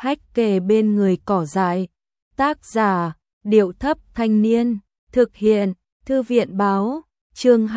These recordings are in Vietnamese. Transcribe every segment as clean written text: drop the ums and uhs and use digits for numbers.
hách kề bên người cỏ dại. Tác giả, Điệu Thấp Thanh Niên. Thực hiện, Thư viện Báo. Chương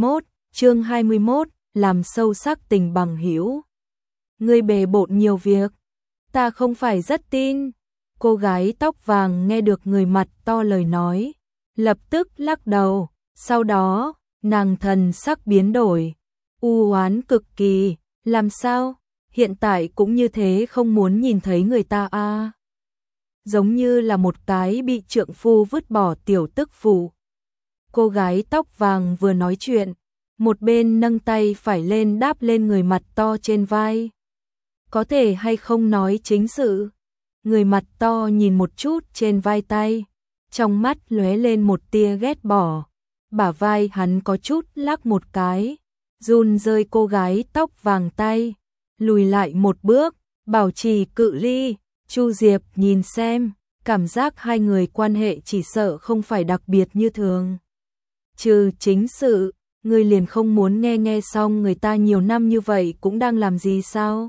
21, làm sâu sắc tình bằng hữu. Ngươi bề bộn nhiều việc. Ta không phải rất tin. Cô gái tóc vàng nghe được người mặt to lời nói, lập tức lắc đầu. Sau đó, nàng thần sắc biến đổi, u oán cực kỳ. Làm sao? Hiện tại cũng như thế, không muốn nhìn thấy người ta à? Giống như là một cái bị trượng phu vứt bỏ tiểu tức phụ. Cô gái tóc vàng vừa nói chuyện, một bên nâng tay phải lên đáp lên người mặt to trên vai. Có thể hay không nói chính sự? Người mặt to nhìn một chút trên vai tay, trong mắt lóe lên một tia ghét bỏ. Bả vai hắn có chút lắc một cái, run rơi cô gái tóc vàng tay, lùi lại một bước, bảo trì cự ly. Chu Diệp nhìn xem, cảm giác hai người quan hệ chỉ sợ không phải đặc biệt như thường. Trừ chính sự, ngươi liền không muốn nghe xong người ta nhiều năm như vậy cũng đang làm gì sao?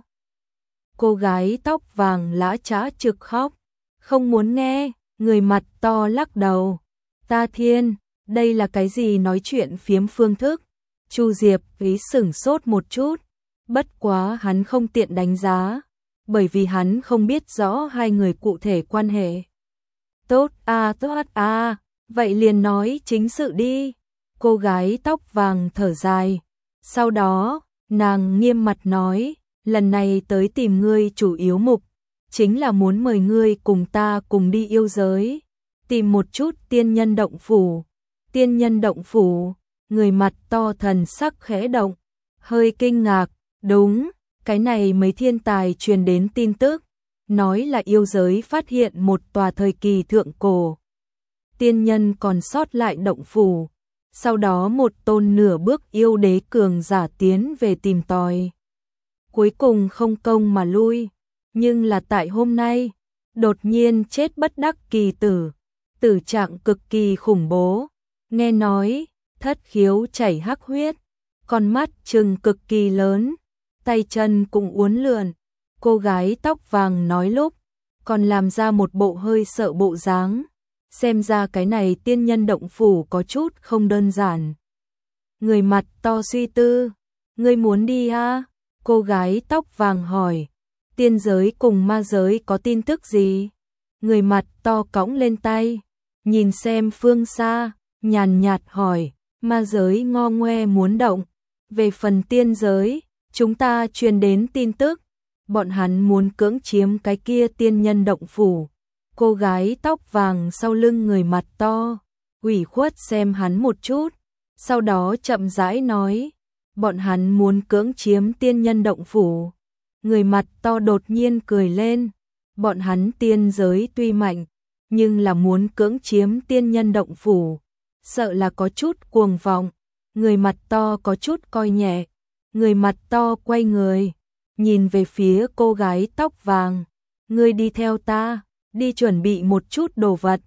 Cô gái tóc vàng lã chã trực khóc, không muốn nghe. Người mặt to lắc đầu. Ta thiên, đây là cái gì nói chuyện phiếm phương thức? Chu Diệp ý sửng sốt một chút, bất quá hắn không tiện đánh giá, bởi vì hắn không biết rõ hai người cụ thể quan hệ. Tốt à, vậy liền nói chính sự đi. Cô gái tóc vàng thở dài, sau đó, nàng nghiêm mặt nói, lần này tới tìm ngươi chủ yếu mục chính là muốn mời ngươi cùng ta cùng đi yêu giới, tìm một chút tiên nhân động phủ. Tiên nhân động phủ? Người mặt to thần sắc khẽ động, hơi kinh ngạc. Đúng, cái này mấy thiên tài truyền đến tin tức, nói là yêu giới phát hiện một tòa thời kỳ thượng cổ tiên nhân còn sót lại động phủ, sau đó một tôn nửa bước yêu đế cường giả tiến về tìm tòi, cuối cùng không công mà lui. Nhưng là tại hôm nay, đột nhiên chết bất đắc kỳ tử, tử trạng cực kỳ khủng bố. Nghe nói, thất khiếu chảy hắc huyết, con mắt trừng cực kỳ lớn, tay chân cũng uốn lượn. Cô gái tóc vàng nói lúc, còn làm ra một bộ hơi sợ bộ dáng. Xem ra cái này tiên nhân động phủ có chút không đơn giản. Người mặt to suy tư, ngươi muốn đi à? Cô gái tóc vàng hỏi. Tiên giới cùng ma giới có tin tức gì? Người mặt to cõng lên tay, nhìn xem phương xa, nhàn nhạt hỏi. Ma giới ngo ngoe muốn động. Về phần tiên giới, chúng ta truyền đến tin tức, bọn hắn muốn cưỡng chiếm cái kia tiên nhân động phủ. Cô gái tóc vàng sau lưng người mặt to, ủy khuất xem hắn một chút, sau đó chậm rãi nói, bọn hắn muốn cưỡng chiếm tiên nhân động phủ. Người mặt to đột nhiên cười lên, bọn hắn tiên giới tuy mạnh, nhưng là muốn cưỡng chiếm tiên nhân động phủ, sợ là có chút cuồng vọng. Người mặt to có chút coi nhẹ, người mặt to quay người, nhìn về phía cô gái tóc vàng, ngươi đi theo ta, đi chuẩn bị một chút đồ vật.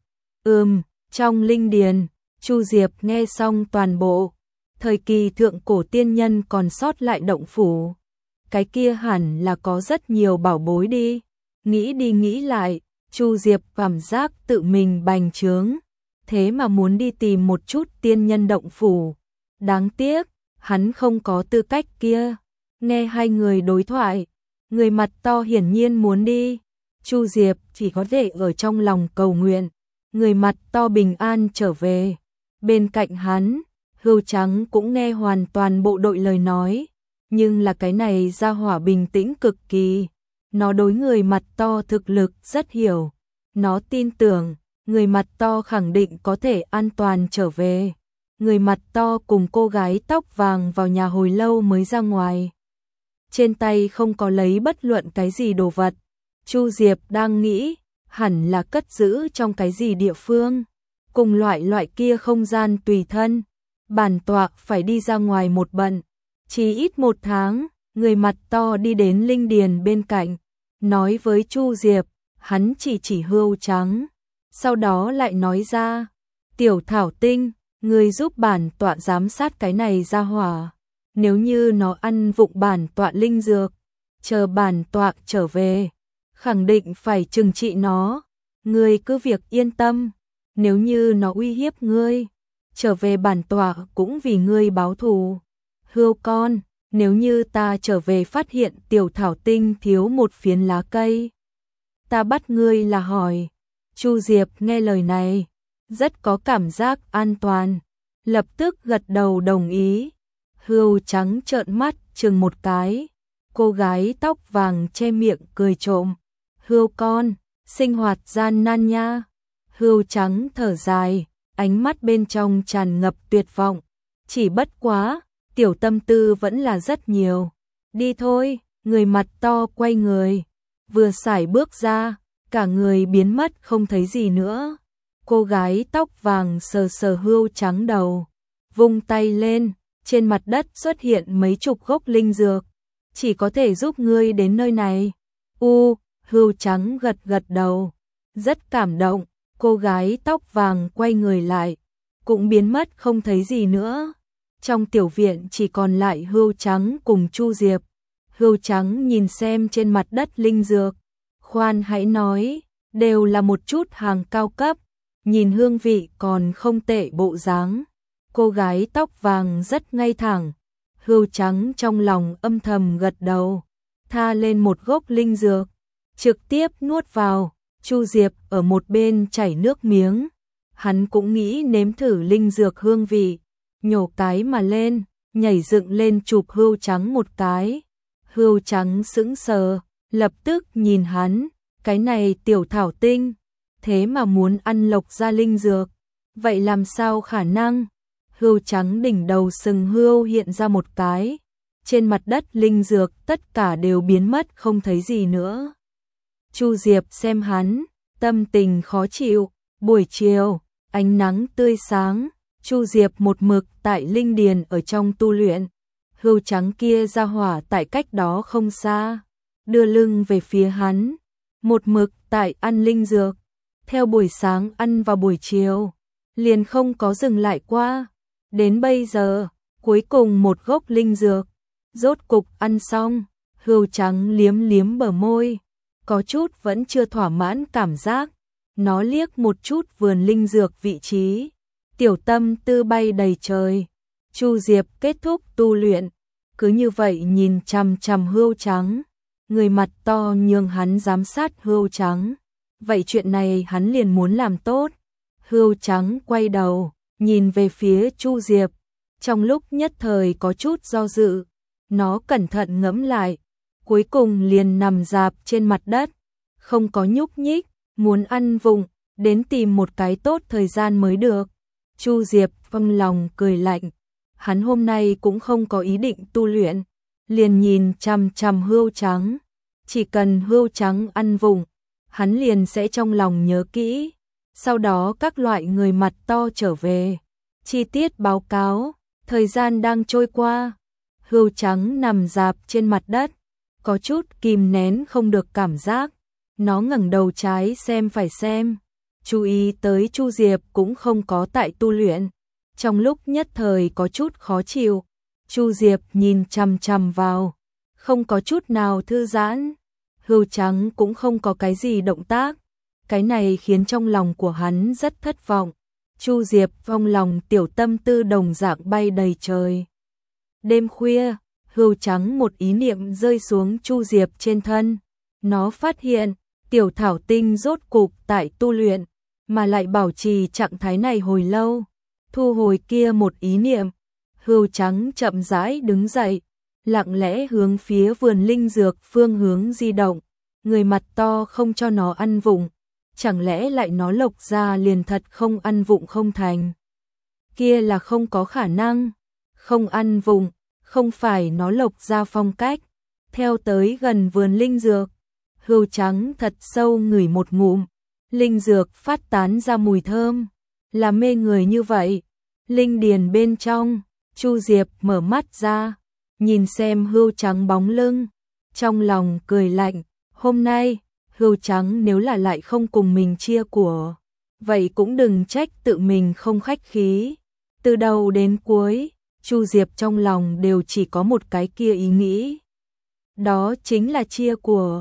Trong linh điền. Chu Diệp nghe xong toàn bộ, thời kỳ thượng cổ tiên nhân còn sót lại động phủ, cái kia hẳn là có rất nhiều bảo bối đi. Nghĩ đi nghĩ lại, Chu Diệp cảm giác tự mình bành trướng, thế mà muốn đi tìm một chút tiên nhân động phủ. Đáng tiếc, hắn không có tư cách kia. Nghe hai người đối thoại, người mặt to hiển nhiên muốn đi. Chu Diệp chỉ có thể ở trong lòng cầu nguyện, người mặt to bình an trở về. Bên cạnh hắn, Hưu Trắng cũng nghe hoàn toàn bộ đội lời nói, nhưng là cái này ra hỏa bình tĩnh cực kỳ. Nó đối người mặt to thực lực rất hiểu, nó tin tưởng người mặt to khẳng định có thể an toàn trở về. Người mặt to cùng cô gái tóc vàng vào nhà hồi lâu mới ra ngoài. Trên tay không có lấy bất luận cái gì đồ vật. Chu Diệp đang nghĩ, hẳn là cất giữ trong cái gì địa phương. Cùng loại kia không gian tùy thân. Bản tọa phải đi ra ngoài một bận. Chỉ ít 1 tháng, người mặt to đi đến linh điền bên cạnh. Nói với Chu Diệp, hắn chỉ Hưu Trắng. Sau đó lại nói ra, Tiểu Thảo Tinh, người giúp bản tọa giám sát cái này ra hỏa. Nếu như nó ăn vụng bản tọa linh dược, chờ bản tọa trở về, khẳng định phải trừng trị nó. Ngươi cứ việc yên tâm, nếu như nó uy hiếp ngươi, trở về bản tọa cũng vì ngươi báo thù. Hươu con, nếu như ta trở về phát hiện tiểu thảo tinh thiếu một phiến lá cây, ta bắt ngươi là hỏi. Chu Diệp nghe lời này, rất có cảm giác an toàn, lập tức gật đầu đồng ý. Hươu trắng trợn mắt chừng một cái, cô gái tóc vàng che miệng cười trộm. Hươu con, sinh hoạt gian nan nha. Hươu trắng thở dài, ánh mắt bên trong tràn ngập tuyệt vọng. Chỉ bất quá, tiểu tâm tư vẫn là rất nhiều. Đi thôi, người mặt to quay người, vừa sải bước ra, cả người biến mất không thấy gì nữa. Cô gái tóc vàng sờ sờ hươu trắng đầu, vung tay lên, trên mặt đất xuất hiện mấy chục gốc linh dược. Chỉ có thể giúp ngươi đến nơi này. Hươu trắng gật gật đầu, rất cảm động. Cô gái tóc vàng quay người lại, cũng biến mất không thấy gì nữa. Trong tiểu viện chỉ còn lại hươu trắng cùng Chu Diệp. Hươu trắng nhìn xem trên mặt đất linh dược. Khoan hãy nói, đều là một chút hàng cao cấp, nhìn hương vị còn không tệ bộ dáng. Cô gái tóc vàng rất ngay thẳng. Hươu trắng trong lòng âm thầm gật đầu, tha lên một gốc linh dược, trực tiếp nuốt vào. Chu Diệp ở một bên chảy nước miếng, hắn cũng nghĩ nếm thử linh dược hương vị, nhổ cái mà lên, nhảy dựng lên chụp hươu trắng một cái. Hươu trắng sững sờ, lập tức nhìn hắn, cái này tiểu thảo tinh, thế mà muốn ăn lộc ra linh dược, vậy làm sao khả năng? Hươu trắng đỉnh đầu sừng hươu hiện ra một cái, trên mặt đất linh dược tất cả đều biến mất không thấy gì nữa. Chu Diệp xem hắn, tâm tình khó chịu. Buổi chiều, ánh nắng tươi sáng, Chu Diệp một mực tại linh điền ở trong tu luyện. Hươu trắng kia ra hỏa tại cách đó không xa, đưa lưng về phía hắn, một mực tại ăn linh dược. Theo buổi sáng ăn vào buổi chiều, liền không có dừng lại qua. Đến bây giờ, cuối cùng một gốc linh dược, rốt cục ăn xong. Hươu trắng liếm liếm bờ môi, có chút vẫn chưa thỏa mãn cảm giác. Nó liếc một chút vườn linh dược vị trí, tiểu tâm tư bay đầy trời. Chu Diệp kết thúc tu luyện, cứ như vậy nhìn chằm chằm hươu trắng, người mặt to nhường hắn giám sát hươu trắng. Vậy chuyện này hắn liền muốn làm tốt. Hươu trắng quay đầu, nhìn về phía Chu Diệp, trong lúc nhất thời có chút do dự, nó cẩn thận ngẫm lại, cuối cùng liền nằm rạp trên mặt đất, không có nhúc nhích, muốn ăn vụng, đến tìm một cái tốt thời gian mới được. Chu Diệp trong lòng cười lạnh, hắn hôm nay cũng không có ý định tu luyện, liền nhìn chằm chằm hươu trắng, chỉ cần hươu trắng ăn vụng, hắn liền sẽ trong lòng nhớ kỹ. Sau đó các loại người mặt to trở về, chi tiết báo cáo. Thời gian đang trôi qua, hươu trắng nằm rạp trên mặt đất, có chút kìm nén không được cảm giác. Nó ngẩng đầu trái xem phải xem, chú ý tới Chu Diệp cũng không có tại tu luyện, trong lúc nhất thời có chút khó chịu. Chu Diệp nhìn chằm chằm vào, không có chút nào thư giãn. Hươu trắng cũng không có cái gì động tác, cái này khiến trong lòng của hắn rất thất vọng. Chu Diệp trong lòng tiểu tâm tư đồng dạng bay đầy trời. Đêm khuya, hươu trắng một ý niệm rơi xuống Chu Diệp trên thân. Nó phát hiện, tiểu thảo tinh rốt cục tại tu luyện, mà lại bảo trì trạng thái này hồi lâu. Thu hồi kia một ý niệm, hươu trắng chậm rãi đứng dậy, lặng lẽ hướng phía vườn linh dược phương hướng di động. Người mặt to không cho nó ăn vụng, chẳng lẽ lại nó lộc ra liền thật không ăn vụng không thành? Kia là không có khả năng, không ăn vụng, không phải nó lộc ra phong cách. Theo tới gần vườn linh dược, hươu trắng thật sâu ngửi một ngụm, linh dược phát tán ra mùi thơm, là mê người như vậy. Linh điền bên trong, Chu Diệp mở mắt ra, nhìn xem hươu trắng bóng lưng, trong lòng cười lạnh, hôm nay, hươu trắng nếu là lại không cùng mình chia của, vậy cũng đừng trách tự mình không khách khí. Từ đầu đến cuối, Chu Diệp trong lòng đều chỉ có một cái kia ý nghĩ. Đó chính là chia của.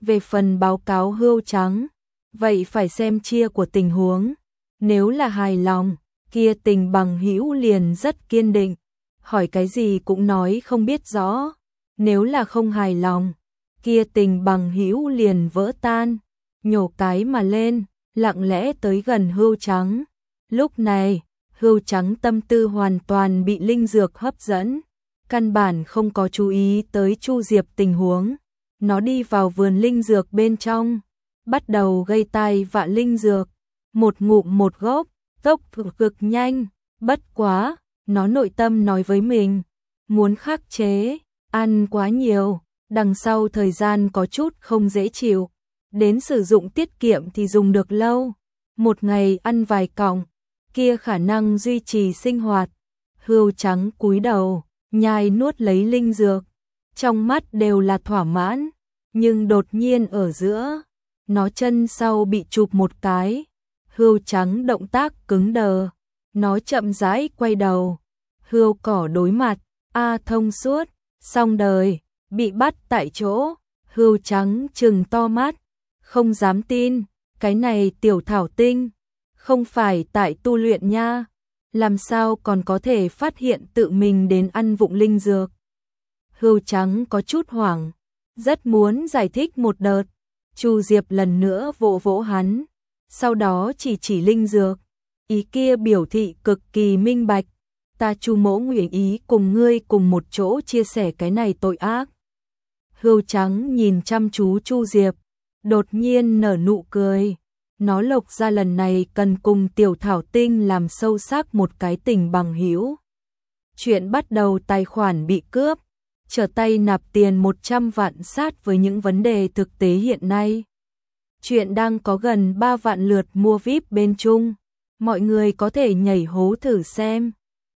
Về phần báo cáo Hươu Trắng, vậy phải xem chia của tình huống. Nếu là hài lòng, kia Tình bằng hữu liền rất kiên định, hỏi cái gì cũng nói không biết rõ. Nếu là không hài lòng, kia Tình bằng hữu liền vỡ tan, nhổ cái mà lên, lặng lẽ tới gần Hươu Trắng. Lúc này, Hươu Trắng tâm tư hoàn toàn bị linh dược hấp dẫn, căn bản không có chú ý tới Chu Diệp tình huống. Nó đi vào vườn linh dược bên trong, bắt đầu gây tai vạ linh dược, một ngụm một gốc, tốc cực nhanh, bất quá, nó nội tâm nói với mình, muốn khắc chế, ăn quá nhiều, đằng sau thời gian có chút không dễ chịu, đến sử dụng tiết kiệm thì dùng được lâu, một ngày ăn vài cọng, kia khả năng duy trì sinh hoạt. Hươu Trắng cúi đầu, nhai nuốt lấy linh dược, trong mắt đều là thỏa mãn, nhưng đột nhiên ở giữa, nó chân sau bị chụp một cái, Hươu Trắng động tác cứng đờ, nó chậm rãi quay đầu, Hươu Cỏ đối mặt, thông suốt, xong đời, bị bắt tại chỗ. Hươu Trắng trừng to mắt, không dám tin, cái này tiểu thảo tinh, không phải tại tu luyện nha, làm sao còn có thể phát hiện tự mình đến ăn vụng linh dược. Hươu Trắng có chút hoảng, rất muốn giải thích một đợt. Chu Diệp lần nữa vỗ vỗ hắn, sau đó chỉ linh dược, ý kia biểu thị cực kỳ minh bạch, ta Chu mỗ nguyện ý cùng ngươi cùng một chỗ chia sẻ cái này tội ác. Hươu Trắng nhìn chăm chú Chu Diệp, đột nhiên nở nụ cười. Nó lộc ra lần này cần cùng tiểu thảo tinh làm sâu sắc một cái tình bằng hữu. Chuyện bắt đầu tài khoản bị cướp, trở tay nạp tiền 100 vạn sát với những vấn đề thực tế hiện nay. Chuyện đang có gần 3 vạn lượt mua VIP bên Trung, mọi người có thể nhảy hố thử xem.